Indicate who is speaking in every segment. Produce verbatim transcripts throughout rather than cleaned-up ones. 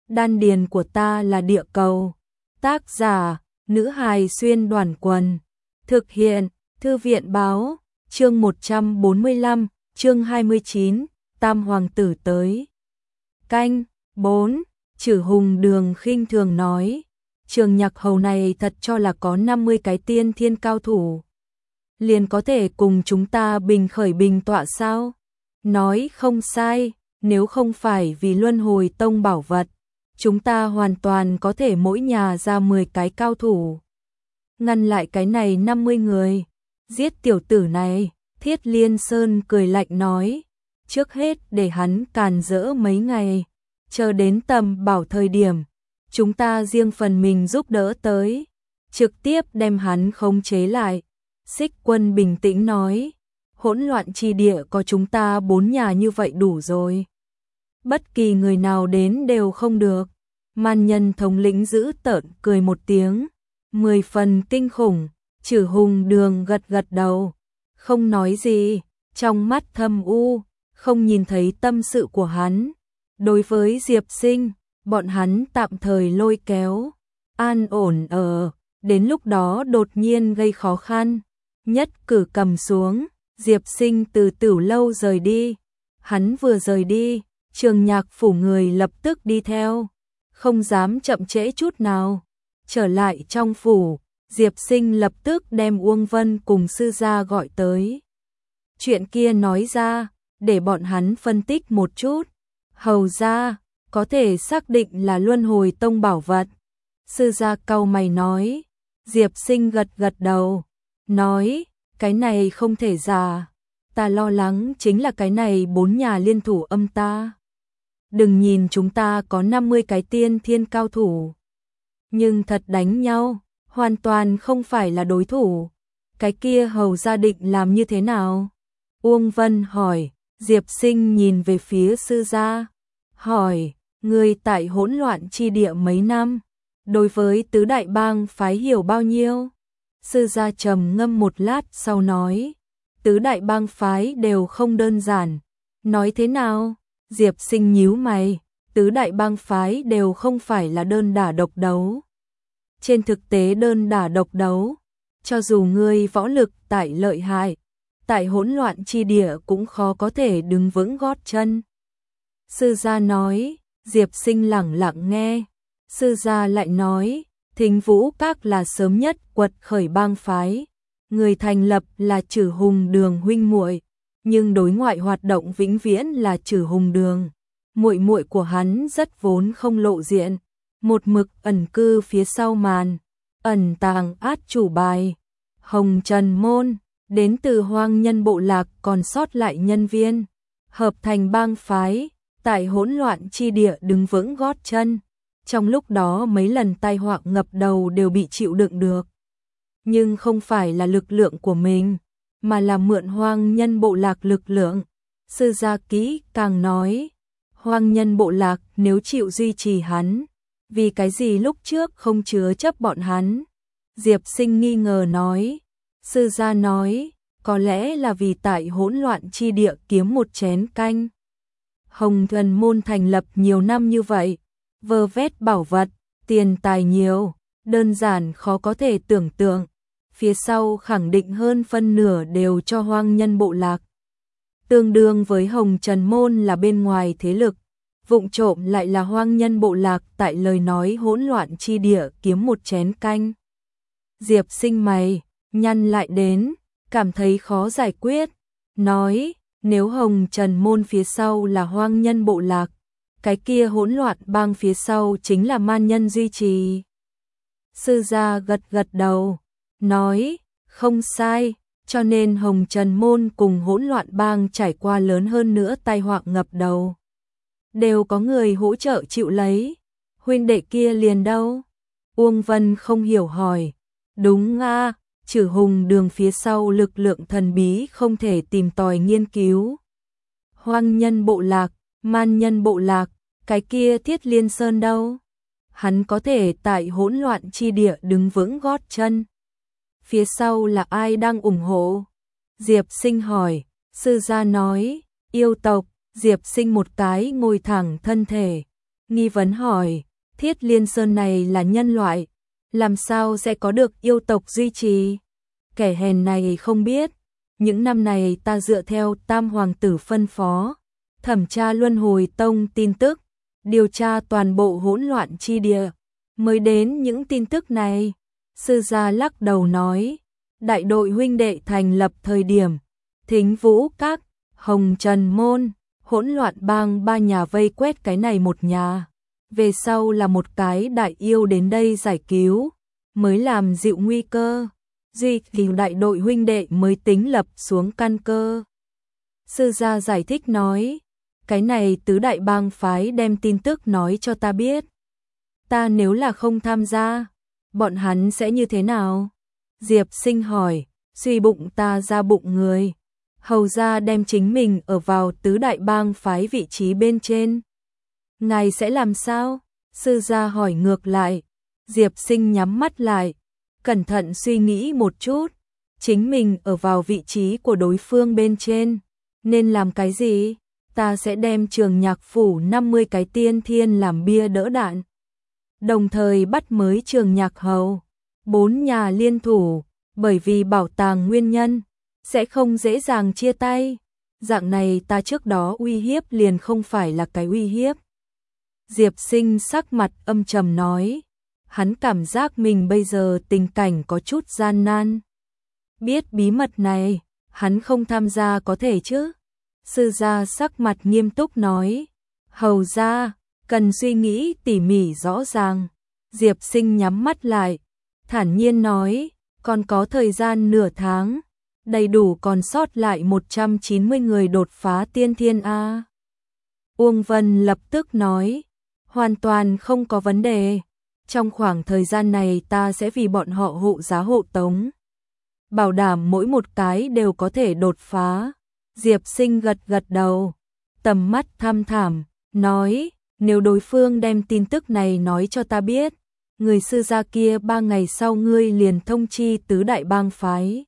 Speaker 1: Đan điền của ta là địa cầu. Tác giả, nữ hài xuyên đoàn quần. Thực hiện, thư viện báo, chương một trăm bốn mươi lăm, chương hai mươi chín, Tam hoàng tử tới. Canh, bốn, Chử Hùng Đường khinh thường nói, Trường Nhạc Hầu này thật cho là có năm mươi cái tiên thiên cao thủ. Liền có thể cùng chúng ta bình khởi bình tọa sao? Nói không sai, nếu không phải vì Luân Hồi Tông bảo vật, chúng ta hoàn toàn có thể mỗi nhà ra mười cái cao thủ. Ngăn lại cái này năm mươi người, giết tiểu tử này, Thiết Liên Sơn cười lạnh nói, trước hết để hắn càn rỡ mấy ngày, chờ đến tầm bảo thời điểm, chúng ta riêng phần mình giúp đỡ tới, trực tiếp đem hắn khống chế lại. Xích Quân bình tĩnh nói, hỗn loạn chi địa có chúng ta bốn nhà như vậy đủ rồi. Bất kỳ người nào đến đều không được. Man Nhân thống lĩnh giữ tợn cười một tiếng, mười phần kinh khủng. Chử Hùng Đường gật gật đầu, không nói gì, trong mắt thâm u, không nhìn thấy tâm sự của hắn. Đối với Diệp Sinh, bọn hắn tạm thời lôi kéo, an ổn ở, đến lúc đó đột nhiên gây khó khăn. Nhất cử cầm xuống, Diệp Sinh từ Tửu Lâu rời đi. Hắn vừa rời đi, Trường Nhạc phủ người lập tức đi theo, không dám chậm trễ chút nào. Trở lại trong phủ, Diệp Sinh lập tức đem Uông Vân cùng sư gia gọi tới. Chuyện kia nói ra, để bọn hắn phân tích một chút. Hầu gia, có thể xác định là Luân Hồi Tông bảo vật. Sư gia cau mày nói. Diệp Sinh gật gật đầu, nói, cái này không thể giả. Ta lo lắng chính là cái này bốn nhà liên thủ âm ta. Đừng nhìn chúng ta có năm mươi cái tiên thiên cao thủ, nhưng thật đánh nhau, hoàn toàn không phải là đối thủ. Cái kia hầu gia định làm như thế nào? Uông Vân hỏi. Diệp Sinh nhìn về phía sư gia, hỏi, người tại hỗn loạn chi địa mấy năm, đối với tứ đại bang phái hiểu bao nhiêu? Sư gia trầm ngâm một lát sau nói, tứ đại bang phái đều không đơn giản. Nói thế nào? Diệp Sinh nhíu mày, tứ đại bang phái đều không phải là đơn đả độc đấu. Trên thực tế đơn đả độc đấu, cho dù ngươi võ lực tại lợi hại, tại hỗn loạn chi địa cũng khó có thể đứng vững gót chân. Sư gia nói. Diệp Sinh lẳng lặng nghe. Sư gia lại nói, Thính Vũ Các là sớm nhất quật khởi bang phái, người thành lập là Chử Hùng Đường huynh muội, nhưng đối ngoại hoạt động vĩnh viễn là Chử Hùng Đường. Muội muội của hắn rất vốn không lộ diện, một mực ẩn cư phía sau màn, ẩn tàng át chủ bài. Hồng Trần Môn, đến từ Hoang Nhân bộ lạc còn sót lại nhân viên, hợp thành bang phái, tại hỗn loạn chi địa đứng vững gót chân. Trong lúc đó mấy lần tai họa ngập đầu đều bị chịu đựng được. Nhưng không phải là lực lượng của mình, mà là mượn Hoang Nhân bộ lạc lực lượng. Sư gia kỹ càng nói, Hoang Nhân bộ lạc nếu chịu duy trì hắn, vì cái gì lúc trước không chứa chấp bọn hắn? Diệp Sinh nghi ngờ nói. Sư gia nói, có lẽ là vì tại hỗn loạn chi địa kiếm một chén canh. Hồng Thần Môn thành lập nhiều năm như vậy, vơ vét bảo vật, tiền tài nhiều, đơn giản khó có thể tưởng tượng. Phía sau khẳng định hơn phân nửa đều cho Hoang Nhân bộ lạc. Tương đương với Hồng Trần Môn là bên ngoài thế lực, vụng trộm lại là Hoang Nhân bộ lạc tại lời nói hỗn loạn chi địa kiếm một chén canh. Diệp Sinh mày nhăn lại đến, cảm thấy khó giải quyết, nói, nếu Hồng Trần Môn phía sau là Hoang Nhân bộ lạc, cái kia hỗn loạn bang phía sau chính là Man Nhân duy trì. Sư gia gật gật đầu, nói, không sai, cho nên Hồng Trần Môn cùng hỗn loạn bang trải qua lớn hơn nữa tai họa ngập đầu, đều có người hỗ trợ chịu lấy. Huynh đệ kia liền đâu? Uông Vân không hiểu hỏi. Đúng a, Chử Hùng Đường phía sau lực lượng thần bí không thể tìm tòi nghiên cứu. Hoang Nhân bộ lạc, Man Nhân bộ lạc, cái kia Thiết Liên Sơn đâu? Hắn có thể tại hỗn loạn chi địa đứng vững gót chân. Phía sau là ai đang ủng hộ? Diệp Sinh hỏi. Sư gia nói, yêu tộc. Diệp Sinh một cái ngồi thẳng thân thể, nghi vấn hỏi, Thiết Liên Sơn này là nhân loại, làm sao sẽ có được yêu tộc duy trì? Kẻ hèn này không biết, những năm này ta dựa theo Tam Hoàng tử phân phó, thẩm tra Luân Hồi Tông tin tức, điều tra toàn bộ hỗn loạn chi địa, mới đến những tin tức này. Sư gia lắc đầu nói, đại đội huynh đệ thành lập thời điểm, Thính Vũ Các, Hồng Trần Môn, hỗn loạn bang ba nhà vây quét cái này một nhà. Về sau là một cái đại yêu đến đây giải cứu, mới làm dịu nguy cơ. Duy thì đại đội huynh đệ mới tính lập xuống căn cơ. Sư gia giải thích nói, cái này tứ đại bang phái đem tin tức nói cho ta biết. Ta nếu là không tham gia, bọn hắn sẽ như thế nào? Diệp Sinh hỏi, suy bụng ta ra bụng người. Hầu ra đem chính mình ở vào tứ đại bang phái vị trí bên trên. Ngài sẽ làm sao? Sư gia hỏi ngược lại. Diệp Sinh nhắm mắt lại, cẩn thận suy nghĩ một chút. Chính mình ở vào vị trí của đối phương bên trên, nên làm cái gì? Ta sẽ đem Trường Nhạc phủ năm mươi cái tiên thiên làm bia đỡ đạn. Đồng thời bắt mới Trường Nhạc hầu. Bốn nhà liên thủ, bởi vì bảo tàng nguyên nhân, sẽ không dễ dàng chia tay. Dạng này ta trước đó uy hiếp liền không phải là cái uy hiếp. Diệp Sinh sắc mặt âm trầm nói, hắn cảm giác mình bây giờ tình cảnh có chút gian nan. Biết bí mật này, hắn không tham gia có thể chứ? Sư gia sắc mặt nghiêm túc nói, hầu gia, cần suy nghĩ tỉ mỉ rõ ràng. Diệp Sinh nhắm mắt lại, thản nhiên nói, còn có thời gian nửa tháng, đầy đủ còn sót lại một trăm chín mươi người đột phá tiên thiên A. Uông Vân lập tức nói, hoàn toàn không có vấn đề, trong khoảng thời gian này ta sẽ vì bọn họ hộ giá hộ tống. Bảo đảm mỗi một cái đều có thể đột phá. Diệp Sinh gật gật đầu, tầm mắt thăm thẳm, nói, nếu đối phương đem tin tức này nói cho ta biết, người sư gia kia ba ngày sau ngươi liền thông chi tứ đại bang phái.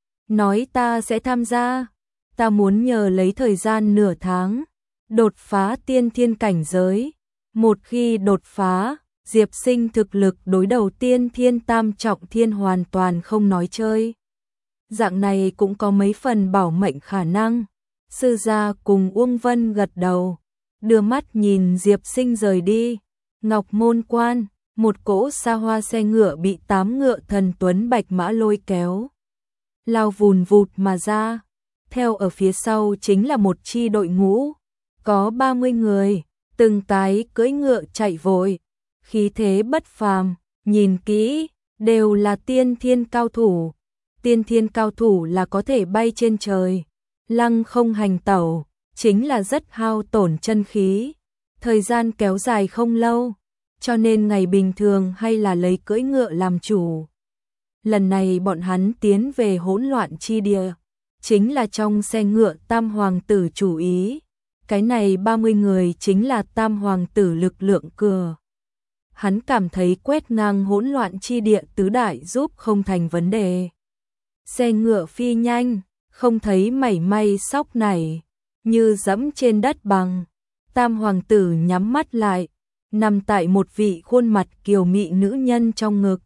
Speaker 1: Nói ta sẽ tham gia, ta muốn nhờ lấy thời gian nửa tháng, đột phá tiên thiên cảnh giới. Một khi đột phá, Diệp Sinh thực lực đối đầu tiên thiên tam trọng thiên hoàn toàn không nói chơi. Dạng này cũng có mấy phần bảo mệnh khả năng. Sư gia cùng Uông Vân gật đầu, đưa mắt nhìn Diệp Sinh rời đi. Ngọc Môn Quan, một cỗ xa hoa xe ngựa bị tám ngựa thần tuấn bạch mã lôi kéo, lao vùn vụt mà ra. Theo ở phía sau chính là một chi đội ngũ, có ba mươi người, từng cái cưỡi ngựa chạy vội, khí thế bất phàm, nhìn kỹ, đều là tiên thiên cao thủ. Tiên thiên cao thủ là có thể bay trên trời, lăng không hành tẩu, chính là rất hao tổn chân khí, thời gian kéo dài không lâu, cho nên ngày bình thường hay là lấy cưỡi ngựa làm chủ. Lần này bọn hắn tiến về hỗn loạn chi địa, chính là trong xe ngựa Tam Hoàng tử chủ ý. Cái này ba mươi người chính là Tam Hoàng tử lực lượng cửa. Hắn cảm thấy quét ngang hỗn loạn chi địa tứ đại giúp không thành vấn đề. Xe ngựa phi nhanh, không thấy mảy may sóc nảy, như dẫm trên đất bằng. Tam Hoàng tử nhắm mắt lại, nằm tại một vị khuôn mặt kiều mị nữ nhân trong ngực.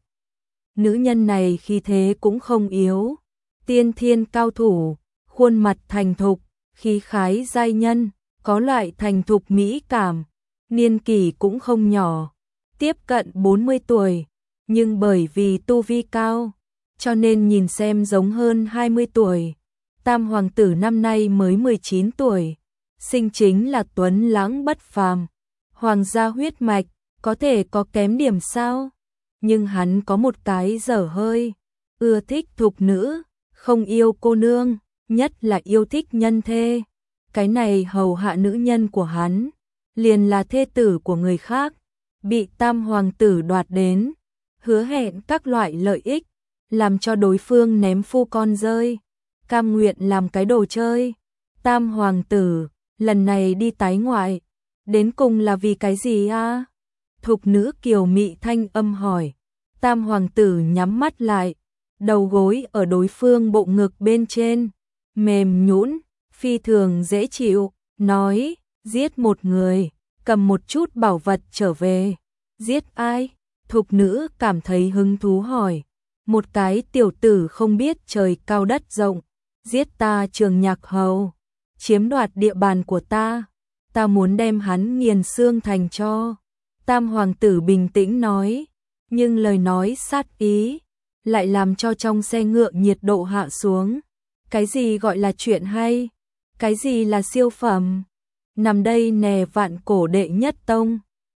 Speaker 1: Nữ nhân này khí thế cũng không yếu, tiên thiên cao thủ, khuôn mặt thành thục, khí khái giai nhân, có loại thành thục mỹ cảm, niên kỷ cũng không nhỏ, tiếp cận bốn mươi tuổi, nhưng bởi vì tu vi cao, cho nên nhìn xem giống hơn hai mươi tuổi. Tam Hoàng tử năm nay mới mười chín tuổi, sinh chính là tuấn lãng bất phàm, hoàng gia huyết mạch, có thể có kém điểm sao? Nhưng hắn có một cái dở hơi, ưa thích thục nữ, không yêu cô nương, nhất là yêu thích nhân thê. Cái này hầu hạ nữ nhân của hắn, liền là thê tử của người khác, bị Tam Hoàng tử đoạt đến, hứa hẹn các loại lợi ích, làm cho đối phương ném phu con rơi, cam nguyện làm cái đồ chơi. Tam Hoàng tử, lần này đi tái ngoại, đến cùng là vì cái gì a? Thục nữ kiều mị thanh âm hỏi. Tam Hoàng tử nhắm mắt lại, đầu gối ở đối phương bộ ngực bên trên, mềm nhũn, phi thường dễ chịu, nói, giết một người, cầm một chút bảo vật trở về. Giết ai? Thục nữ cảm thấy hứng thú hỏi. Một cái tiểu tử không biết trời cao đất rộng, giết ta Trường Nhạc Hầu, chiếm đoạt địa bàn của ta, ta muốn đem hắn nghiền xương thành tro. Tam hoàng tử bình tĩnh nói, nhưng lời nói sát ý lại làm cho trong xe ngựa nhiệt độ hạ xuống. Cái gì gọi là chuyện hay? Cái gì là siêu phẩm? Nằm đây nè vạn cổ đệ nhất tông.